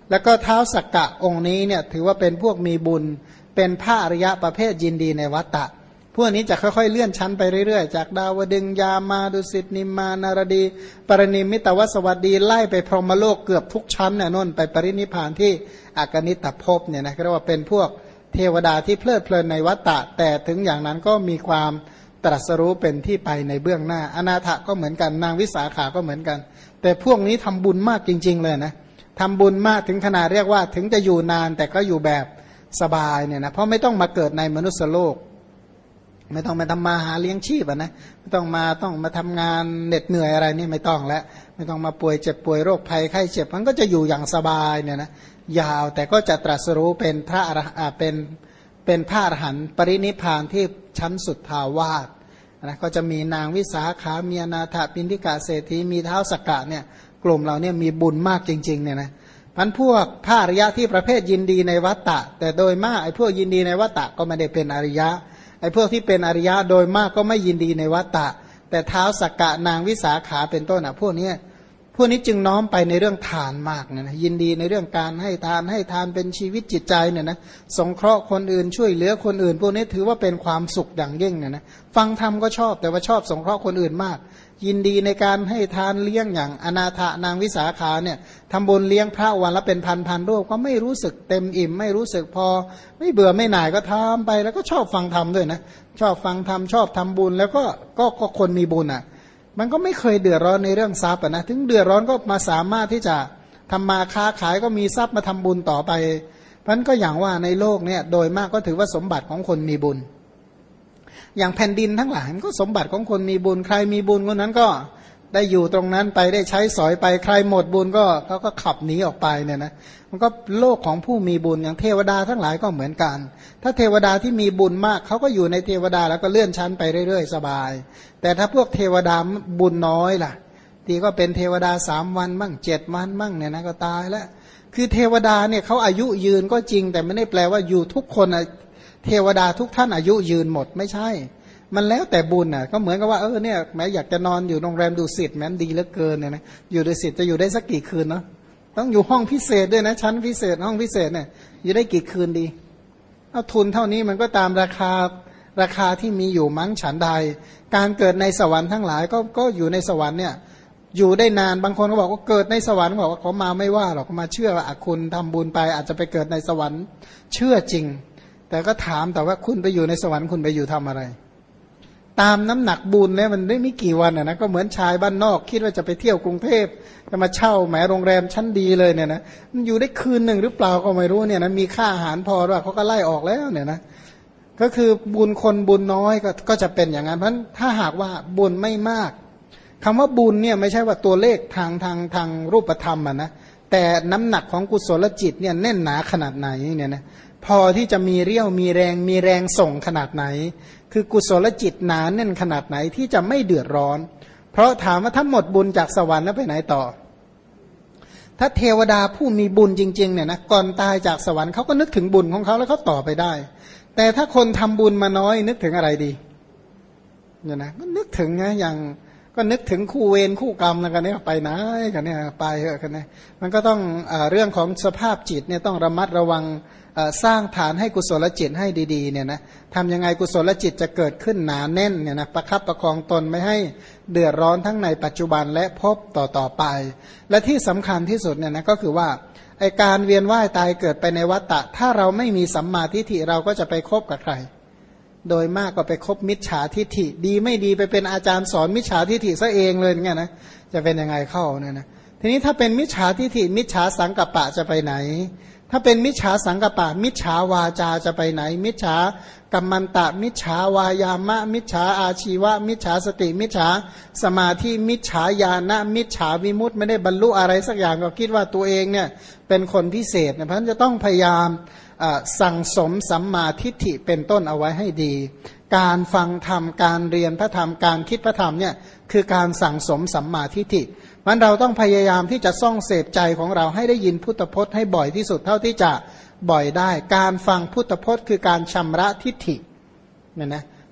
แล้วก็ท้าวสักกะองค์นี้เนี่ยถือว่าเป็นพวกมีบุญเป็นพระอริยะประเภทยินดีในวัฏฏะพวกนี้จะค่อยๆเลื่อนชั้นไปเรื่อยๆจากดาวดึงยามาดุสิตนิมมานารดีปรณิมิตวสวัสดีไล่ไปพรหมโลกเกือบทุกชั้นเนี่ยน่นไปปรินิพพานที่อากนิตภพเนี่ยนะเรียกว่าเป็นพวกเทวดาที่เพลิดเพลินในวัฏฏะแต่ถึงอย่างนั้นก็มีความตรัสรู้เป็นที่ไปในเบื้องหน้าอนาถก็เหมือนกันนางวิสาขาก็เหมือนกันแต่พวกนี้ทำบุญมากจริงๆเลยนะทำบุญมากถึงขนาดเรียกว่าถึงจะอยู่นานแต่ก็อยู่แบบสบายเนี่ยนะเพราะไม่ต้องมาเกิดในมนุษยโลกไม่ต้องมาทำมาหาเลี้ยงชีพนะไม่ต้องมาทำงานเหน็ดเหนื่อยอะไรนี่ไม่ต้องแล้วไม่ต้องมาป่วยเจ็บป่วยโรคภัยไข้เจ็บมันก็จะอยู่อย่างสบายเนี่ยนะยาวแต่ก็จะตรัสรู้เป็นพระอรหันต์เป็นพระอรหันต์ปรินิพพานที่ชั้นสุดทาวาสนะก็จะมีนางวิสาขามีอนาถปิณฑิกาเศรษฐีมีท้าวสักกะเนี่ยกลุ่มเราเนี่ยมีบุญมากจริงๆเนี่ยนะพันพวกพระอริยะที่ประเภทยินดีในวัฏฏะแต่โดยมากไอ้พวกยินดีในวัฏฏะก็ไม่ได้เป็นอริยะไอ้พวกที่เป็นอริยะโดยมากก็ไม่ยินดีในวัฏฏะแต่ท้าวสักกะนางวิสาขาเป็นต้นพวกนี้จึงน้อมไปในเรื่องทานมากนะยินดีในเรื่องการให้ทานเป็นชีวิตจิตใจเนี่ยนะสงเคราะห์คนอื่นช่วยเหลือคนอื่นพวกนี้ถือว่าเป็นความสุขอย่างยิ่งเนี่ยนะฟังธรรมก็ชอบแต่ว่าชอบสงเคราะห์คนอื่นมากยินดีในการให้ทานเลี้ยงอย่างอนาถนางวิสาขาเนี่ยทำบุญเลี้ยงพระวันละเป็นพันรูปก็ไม่รู้สึกเต็มอิ่มไม่รู้สึกพอไม่เบื่อไม่หน่ายก็ทำไปแล้วก็ชอบฟังธรรมด้วยนะชอบฟังธรรมชอบทำบุญแล้วก็คนมีบุญอ่ะมันก็ไม่เคยเดือดร้อนในเรื่องทรัพย์นะถึงเดือดร้อนก็มาสามารถที่จะทำมาค้าขายก็มีทรัพย์มาทำบุญต่อไปเพราะนั้นก็อย่างว่าในโลกเนี่ยโดยมากก็ถือว่าสมบัติของคนมีบุญอย่างแผ่นดินทั้งหลายมันก็สมบัติของคนมีบุญใครมีบุญคนนั้นก็ได้อยู่ตรงนั้นไปได้ใช้สอยไปใครหมดบุญก็เขาก็ขับหนีออกไปเนี่ยนะมันก็โลกของผู้มีบุญอย่างเทวดาทั้งหลายก็เหมือนกันถ้าเทวดาที่มีบุญมากเขาก็อยู่ในเทวดาแล้วก็เลื่อนชั้นไปเรื่อยๆสบายแต่ถ้าพวกเทวดาบุญน้อยล่ะทีก็เป็นเทวดา3 วันมั่ง7 วันมั่งเนี่ยนะก็ตายแล้วคือเทวดาเนี่ยเขาอายุยืนก็จริงแต่ไม่ได้แปลว่าอยู่ทุกคนเทวดาทุกท่านอายุยืนหมดไม่ใช่มันแล้วแต่บุญอ่ะก็เหมือนกับว่าเนี่ยแม้อยากจะนอนอยู่โรงแรมดุสิตแม้นดีเหลือเกินเนี่ยนะอยู่ดุสิตจะอยู่ได้สักกี่คืนเนาะต้องอยู่ห้องพิเศษด้วยนะชั้นพิเศษห้องพิเศษเนี่ยอยู่ได้กี่คืนดีเอาทุนเท่านี้มันก็ตามราคาที่มีอยู่มั้งฉันใดการเกิดในสวรรค์ทั้งหลายก็อยู่ในสวรรค์เนี่ยอยู่ได้นานบางคนก็บอกว่าเกิดในสวรรค์บอกว่าเขามาไม่ว่าหรอกเขามาเชื่อว่าคุณทำบุญไปอาจจะไปเกิดในสวรรค์เชื่อจริงแต่ก็ถามแต่ว่าคุณไปอยู่ในสวรรค์คุณไปอยู่ทำอะไรตามน้ำหนักบุญเนี่ยมันได้ไม่กี่วันนะก็เหมือนชายบ้านนอกคิดว่าจะไปเที่ยวกรุงเทพจะมาเช่าแหมโรงแรมชั้นดีเลยเนี่ยนะมันอยู่ได้คืนหนึ่งหรือเปล่าก็ไม่รู้เนี่ยนะมีค่าอาหารพอด้วยเขาก็ไล่ออกแล้วเนี่ยนะก็คือบุญคนบุญน้อยก็จะเป็นอย่างนั้นเพราะถ้าหากว่าบุญไม่มากคำว่าบุญเนี่ยไม่ใช่ว่าตัวเลขทางรูปธรรมนะแต่น้ำหนักของกุศลจิตเนี่ยแน่นหนาขนาดไหนเนี่ยนะพอที่จะมีเรี่ยวมีแรงส่งขนาดไหนคือกุศลจิตหนาแน่นขนาดไหนที่จะไม่เดือดร้อนเพราะถามว่าถ้าหมดบุญจากสวรรค์แล้วไปไหนต่อถ้าเทวดาผู้มีบุญจริงๆเนี่ยนะก่อนตายจากสวรรค์เขาก็นึกถึงบุญของเขาแล้วเขาต่อไปได้แต่ถ้าคนทำบุญมาน้อยนึกถึงอะไรดีเนี่ยนะก็นึกถึงนะอย่างก็นึกถึงคู่เวรคู่กรรมแล้วกันเนี่ยไปไหนกันเนี่ยไปเหอะกันเนี่ยมันก็ต้องเรื่องของสภาพจิตเนี่ยต้องระมัดระวังสร้างฐานให้กุศลจิตให้ดีๆเนี่ยนะทำยังไงกุศลจิตจะเกิดขึ้นหนาแน่นเนี่ยนะประคับประคองตนไม่ให้เดือดร้อนทั้งในปัจจุบันและพบต่อไปและที่สำคัญที่สุดเนี่ยนะก็คือว่าไอการเวียนว่ายตายเกิดไปในวัฏฏะถ้าเราไม่มีสัมมาทิฏฐิเราก็จะไปคบกับใครโดยมากก็ไปคบมิจฉาทิฏฐิดีไม่ดีไปเป็นอาจารย์สอนมิจฉาทิฏฐิซะเองเลยอย่างเงี้ยนะจะเป็นยังไงเข้าเนี่ยนะทีนี้ถ้าเป็นมิจฉาทิฏฐิมิจฉาสังกัปปะจะไปไหนถ้าเป็นมิจฉาสังกัปปะมิจฉาวาจาจะไปไหนมิจฉากัมมันตะมิจฉาวายามะมิจฉาอาชีวะมิจฉาสติมิจฉาสมาธิมิจฉาญาณะมิจฉาวิมุตติไม่ได้บรรลุอะไรสักอย่างก็คิดว่าตัวเองเนี่ยเป็นคนพิเศษเพราะฉะนั้นจะต้องพยายามสั่งสมสัมมาทิฏฐิเป็นต้นเอาไว้ให้ดีการฟังธรรมการเรียนพระธรรมการคิดพระธรรมเนี่ยคือการสั่งสมสัมมาทิฏฐิมันเราต้องพยายามที่จะส่องเสพใจของเราให้ได้ยินพุทธพจน์ให้บ่อยที่สุดเท่าที่จะบ่อยได้การฟังพุทธพจน์คือการชำระทิฏฐิเนี่ยนะ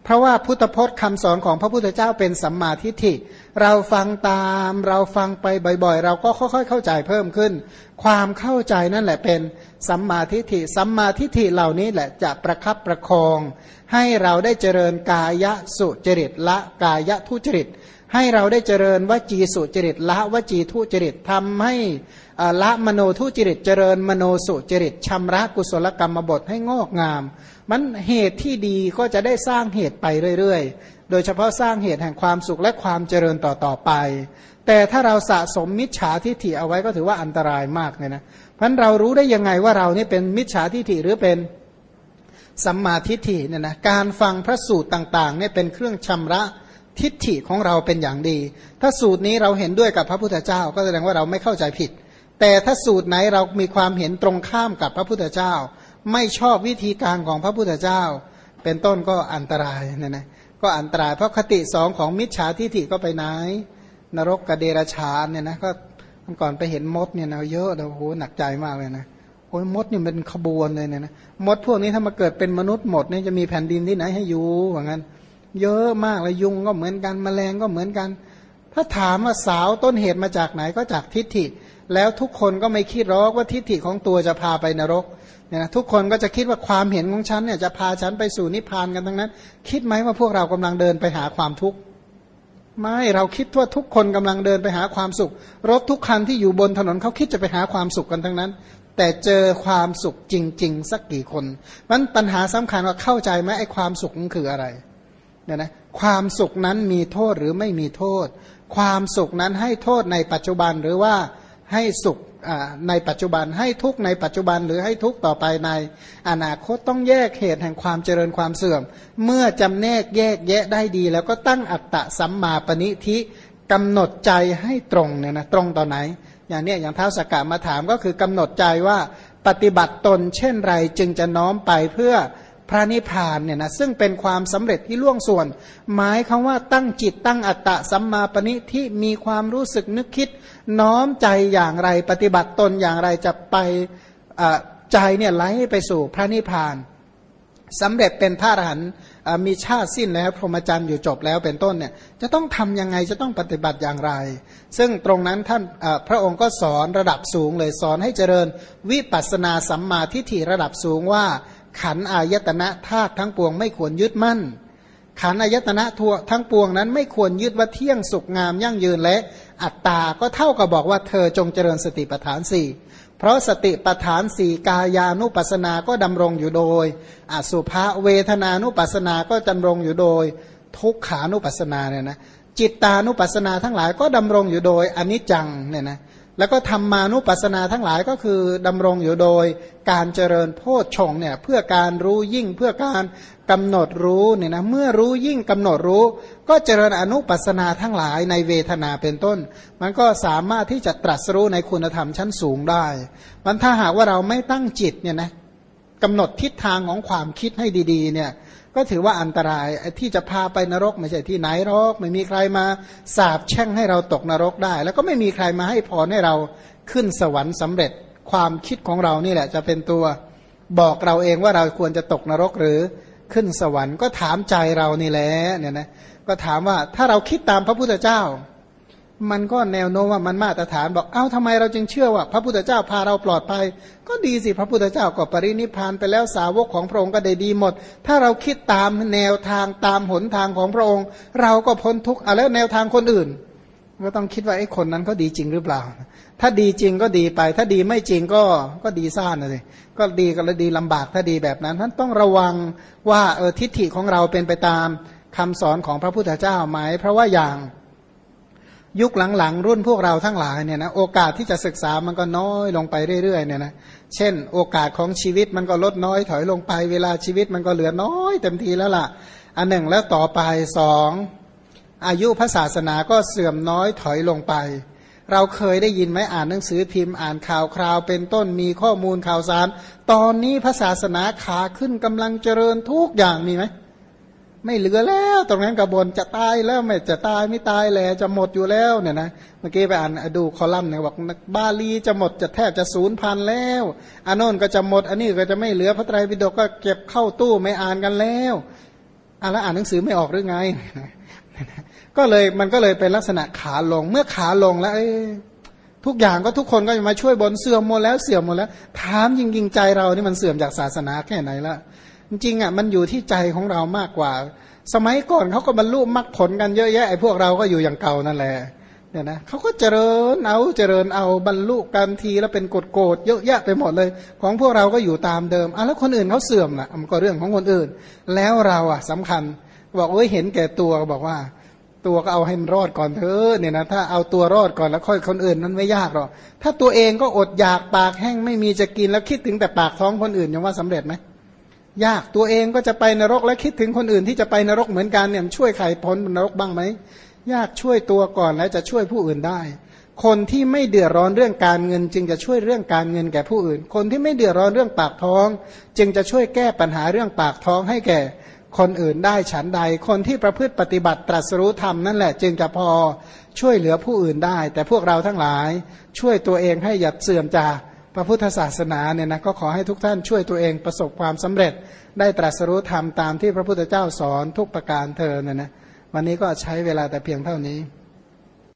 เพราะว่าพุทธพจน์คำสอนของพระพุทธเจ้าเป็นสัมมาทิฏฐิเราฟังตามเราฟังไปบ่อยๆเราก็ค่อยๆเข้าใจเพิ่มขึ้นความเข้าใจนั่นแหละเป็นสัมมาทิฏฐิสัมมาทิฏฐิเหล่านี้แหละจะประคับประคองให้เราได้เจริญกายสุจริตละกายทุจริตให้เราได้เจริญวจีสุจริตละวจีทุจริตทำให้ละมโนทุจริตเจริญมโนสุจริตชำระกุศลกรรมบทให้งอกงามมันเหตุที่ดีก็จะได้สร้างเหตุไปเรื่อยๆโดยเฉพาะสร้างเหตุแห่งความสุขและความเจริญต่อๆไปแต่ถ้าเราสะสมมิจฉาทิฏฐิเอาไว้ก็ถือว่าอันตรายมากเลยนะเพราะฉะนั้นเรารู้ได้ยังไงว่าเรานี่เป็นมิจฉาทิฏฐิหรือเป็นสัมมาทิฏฐิเนี่ยนะการฟังพระสูตรต่างๆเนี่ยเป็นเครื่องชำระทิฏฐิของเราเป็นอย่างดีถ้าสูตรนี้เราเห็นด้วยกับพระพุทธเจ้าก็แสดงว่าเราไม่เข้าใจผิดแต่ถ้าสูตรไหนเรามีความเห็นตรงข้ามกับพระพุทธเจ้าไม่ชอบวิธีการของพระพุทธเจ้าเป็นต้นก็อันตรายเนี่ยนะก็อันตรายเพราะคติสองของมิจฉาทิฏฐิก็ไปไหนนรกกับเดรัจฉานเนี่ยนะก็ก่อนไปเห็นมดเนี่ยนะเยอะโอ้โหหนักใจมากเลยนะโอ้ยมดนี่เป็นขบวนเลยเนี่ยนะมดพวกนี้ถ้ามาเกิดเป็นมนุษย์หมดเนี่ยจะมีแผ่นดินที่ไหนให้อยู่ว่างั้นเยอะมากเลยยุงก็เหมือนกันแมลงก็เหมือนกันถ้าถามว่าสาวต้นเหตุมาจากไหนก็จากทิฏฐิแล้วทุกคนก็ไม่คิดหรอกว่าทิฏฐิของตัวจะพาไปนรกเนี่ยนะทุกคนก็จะคิดว่าความเห็นของฉันเนี่ยจะพาฉันไปสู่นิพพานกันทั้งนั้นคิดไหมว่าพวกเรากำลังเดินไปหาความทุกข์ไม่เราคิดว่าทุกคนกำลังเดินไปหาความสุขรถทุกคันที่อยู่บนถนนเขาคิดจะไปหาความสุขกันทั้งนั้นแต่เจอความสุขจริงๆสักกี่คนมันปัญหาสำคัญว่าเข้าใจไหมไอ้ความสุขมันคืออะไรเนี่ยนะความสุขนั้นมีโทษหรือไม่มีโทษความสุขนั้นให้โทษในปัจจุบันหรือว่าให้สุขในปัจจุบันให้ทุกข์ในปัจจุบันหรือให้ทุกข์ต่อไปในอนาคตต้องแยกเหตุแห่งความเจริญความเสื่อมเมื่อจำแนกแยกแยะได้ดีแล้วก็ตั้งอัตตะสัมมาปณิธิกำหนดใจให้ตรงเนี่ยนะตรงต่อไหนอย่างเนี้ยอย่างท้าวสักกะมาถามก็คือกำหนดใจว่าปฏิบัติตนเช่นไรจึงจะน้อมไปเพื่อพระนิพพานเนี่ยนะซึ่งเป็นความสำเร็จที่ล่วงส่วนหมายคำว่าตั้งจิตตั้งอัตตะสัมมาปณิที่มีความรู้สึกนึกคิดน้อมใจอย่างไรปฏิบัติตนอย่างไรจะไปใจเนี่ยไหลไปสู่พระนิพพานสำเร็จเป็นพระอรหันต์มีชาติสิ้นแล้วพรหมจรรย์อยู่จบแล้วเป็นต้นเนี่ยจะต้องทำยังไงจะต้องปฏิบัติอย่างไรซึ่งตรงนั้นท่านพระองค์ก็สอนระดับสูงเลยสอนให้เจริญวิปัสสนาสัมมาทิฏฐิระดับสูงว่าขันธ์อายตนะธาตุทั้งปวงไม่ควรยึดมั่นขันธ์อายตนะทั้งปวงนั้นไม่ควรยึดว่าเที่ยงสุขงามยั่งยืนและอัตตาก็เท่ากับบอกว่าเธอจงเจริญสติปัฏฐานสี่เพราะสติปัฏฐานสี่กายานุปัสสนาก็ดำรงอยู่โดยอสุภเวทนานุปัสสนาก็ดำรงอยู่โดยทุกขานุปัสสนาเนี่ยนะจิตตานุปัสสนาทั้งหลายก็ดำรงอยู่โดยอนิจจังเนี่ยนะแล้วก็ธรรมานุปัสสนาทั้งหลายก็คือดำรงอยู่โดยการเจริญโพชฌงค์เนี่ยเพื่อการรู้ยิ่งเพื่อการกำหนดรู้เนี่ยนะเมื่อรู้ยิ่งกำหนดรู้ก็เจริญอนุปัสสนาทั้งหลายในเวทนาเป็นต้นมันก็สามารถที่จะตรัสรู้ในคุณธรรมชั้นสูงได้มันถ้าหากว่าเราไม่ตั้งจิตเนี่ยนะกำหนดทิศทางของความคิดให้ดีๆเนี่ยก็ถือว่าอันตรายที่จะพาไปนรกไม่ใช่ที่ไหนหรอกไม่มีใครมาสาปแช่งให้เราตกนรกได้แล้วก็ไม่มีใครมาให้พรให้เราขึ้นสวรรค์สำเร็จความคิดของเรานี่แหละจะเป็นตัวบอกเราเองว่าเราควรจะตกนรกหรือขึ้นสวรรค์ก็ถามใจเรานี่แหละเนี่ยนะก็ถามว่าถ้าเราคิดตามพระพุทธเจ้ามันก็แนวโน้มว่ามันมาตรฐานบอกเอ้าทำไมเราจึงเชื่อว่าพระพุทธเจ้าพาเราปลอดภัยก็ดีสิพระพุทธเจ้าก็ปรินิพพานไปแล้วสาวกของพระองค์ก็ได้ดีหมดถ้าเราคิดตามแนวทางตามหนทางของพระองค์เราก็พ้นทุกข์แล้วแนวทางคนอื่นก็ต้องคิดว่าไอ้คนนั้นเขาดีจริงหรือเปล่าถ้าดีจริงก็ดีไปถ้าดีไม่จริงก็ดีซ่านเลยก็ดีก็เลยดีลำบากถ้าดีแบบนั้นท่านต้องระวังว่าทิฏฐิของเราเป็นไปตามคำสอนของพระพุทธเจ้าไหมเพราะว่าอย่างยุคหลังๆรุ่นพวกเราทั้งหลายเนี่ยนะโอกาสที่จะศึกษามันก็น้อยลงไปเรื่อยๆเนี่ยนะเช่นโอกาสของชีวิตมันก็ลดน้อยถอยลงไปเวลาชีวิตมันก็เหลือน้อยเต็มทีแล้วล่ะอันหนึ่งแล้วต่อไปสองอายุพระศาสนาก็เสื่อมน้อยถอยลงไปเราเคยได้ยินไหมอ่านหนังสือพิมพ์อ่านข่าวคราวเป็นต้นมีข้อมูลข่าวสารตอนนี้พระศาสนาขาขึ้นกำลังเจริญทุกอย่างมีไหมไม่เหลือแล้วตรงนั้นกระบวนจะตายแล้วไม่จะตายไม่ตายแล้วจะหมดอยู่แล้วเนี่ยนะเมื่อกี้ไปอ่านดูคอลัมน์เนี่ยบอกบาลีจะหมดจะแทบจะสูญพันธุ์แล้วอันโน้นก็จะหมดอันนี้ก็จะไม่เหลือพระไตรปิฎกก็เก็บเข้าตู้ไม่อ่านกันแล้วแล้วอ่านหนังสือไม่ออกหรือไงก็เลยมันก็เลยเป็นลักษณะขาลงเมื่อขาลงแล้วทุกอย่างก็ทุกคนก็จะมาช่วยบนเสื่อมหมดแล้วเสื่อมหมดแล้วถามจริงๆใจเรานี่มันเสื่อมจากศาสนาแค่ไหนละจริงๆอ่ะมันอยู่ที่ใจของเรามากกว่าสมัยก่อนเขาก็บรรลุมรรคผลกันเยอะแยะไอ้พวกเราก็อยู่อย่างเก่านั่นแหละเนี่ยนะเขาก็เจริญเอาบรรลุกันทีแล้วเป็นโกรธเยอะแยะไปหมดเลยของพวกเราก็อยู่ตามเดิมแล้วคนอื่นเขาเสื่อมนะมันก็เรื่องของคนอื่นแล้วเราอ่ะสำคัญบอกเห็นแก่ตัวบอกว่าตัวก็เอาให้มันรอดก่อนเถอะเนี่ยนะถ้าเอาตัวรอดก่อนแล้วค่อยคนอื่นนั้นไม่ยากหรอกถ้าตัวเองก็อดอยากปากแห้งไม่มีจะกินแล้วคิดถึงแต่ปากท้องคนอื่นยังว่าสำเร็จไหมยากตัวเองก็จะไปนรกแล้วคิดถึงคนอื่นที่จะไปนรกเหมือนกันเนี่ยช่วยใครพ้นนรกบ้างไหมยากช่วยตัวก่อนแล้วจะช่วยผู้อื่นได้คนที่ไม่เดือดร้อนเรื่องการเงินจึงจะช่วยเรื่องการเงินแก่ผู้อื่นคนที่ไม่เดือดร้อนเรื่องปากท้องจึงจะช่วยแก้ปัญหาเรื่องปากท้องให้แก่คนอื่นได้ฉันใดคนที่ประพฤติปฏิบัติตรัสรู้ธรรมนั่นแหละจึงจะพอช่วยเหลือผู้อื่นได้แต่พวกเราทั้งหลายช่วยตัวเองให้อย่าเสื่อมจากพระพุทธศาสนาเนี่ยนะก็ขอให้ทุกท่านช่วยตัวเองประสบความสำเร็จได้ตรัสรู้ธรรมตามที่พระพุทธเจ้าสอนทุกประการเธอเนี่ยนะวันนี้ก็ใช้เวลาแต่เพียงเท่านี้